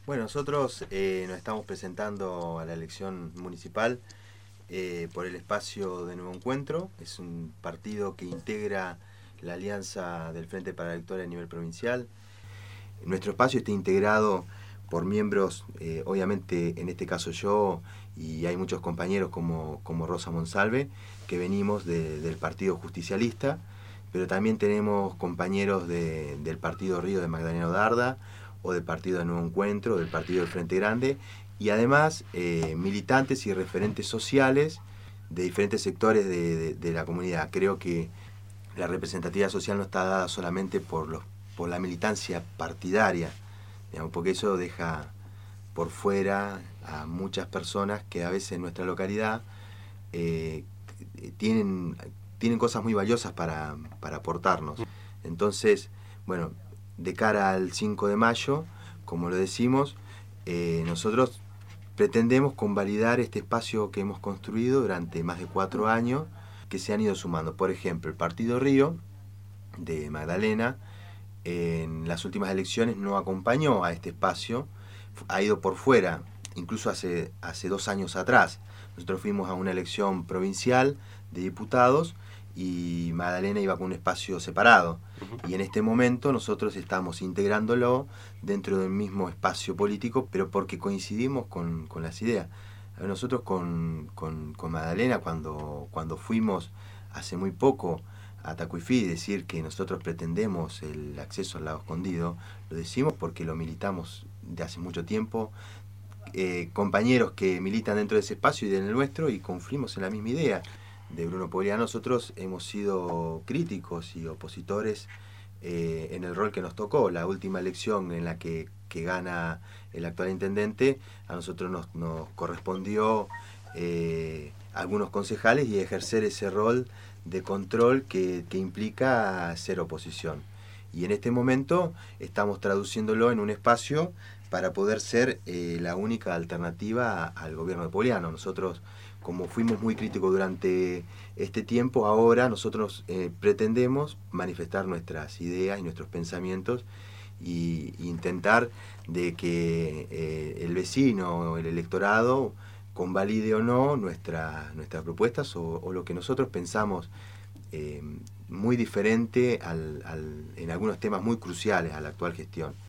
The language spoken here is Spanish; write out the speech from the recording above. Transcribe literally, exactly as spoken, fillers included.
Bueno, nosotros eh, nos estamos presentando a la elección municipal eh, por el espacio de Nuevo Encuentro. Es un partido que integra la alianza del Frente para la Victoria a nivel provincial. Nuestro espacio está integrado por miembros, eh, obviamente en este caso yo, y hay muchos compañeros como, como Rosa Monsalve, que venimos de, del Partido Justicialista, pero también tenemos compañeros de, del Partido Río de Magdaleno Darda, o del Partido de Nuevo Encuentro, del Partido del Frente Grande, y además eh, militantes y referentes sociales de diferentes sectores de, de, de la comunidad. Creo que la representatividad social no está dada solamente por, los, por la militancia partidaria, digamos, porque eso deja por fuera a muchas personas que a veces en nuestra localidad eh, tienen, tienen cosas muy valiosas para, para aportarnos. Entonces, bueno, de cara al cinco de mayo, como lo decimos, eh, nosotros pretendemos convalidar este espacio que hemos construido durante más de cuatro años, que se han ido sumando. Por ejemplo, el Partido Río de Magdalena en las últimas elecciones no acompañó a este espacio, ha ido por fuera, incluso hace, hace dos años atrás. Nosotros fuimos a una elección provincial de diputados y Magdalena iba con un espacio separado. Uh-huh. Y en este momento nosotros estamos integrándolo dentro del mismo espacio político, pero porque coincidimos con, con las ideas. Nosotros con, con, con Magdalena, cuando, cuando fuimos hace muy poco a Tacuifí, decir que nosotros pretendemos el acceso al lago escondido, lo decimos porque lo militamos de hace mucho tiempo, eh, compañeros que militan dentro de ese espacio y en el nuestro, y confluimos en la misma idea de Bruno Poglia. Nosotros hemos sido críticos y opositores eh, en el rol que nos tocó. La última elección en la que, que gana el actual intendente, a nosotros nos, nos correspondió eh, algunos concejales y ejercer ese rol de control que, que implica ser oposición. Y en este momento estamos traduciéndolo en un espacio para poder ser eh, la única alternativa al gobierno de Poliano. Nosotros, como fuimos muy críticos durante este tiempo, ahora nosotros eh, pretendemos manifestar nuestras ideas y nuestros pensamientos y, y intentar de que eh, el vecino, el electorado, convalide o no nuestra, nuestras propuestas o, o lo que nosotros pensamos eh, muy diferente al, al, en algunos temas muy cruciales a la actual gestión.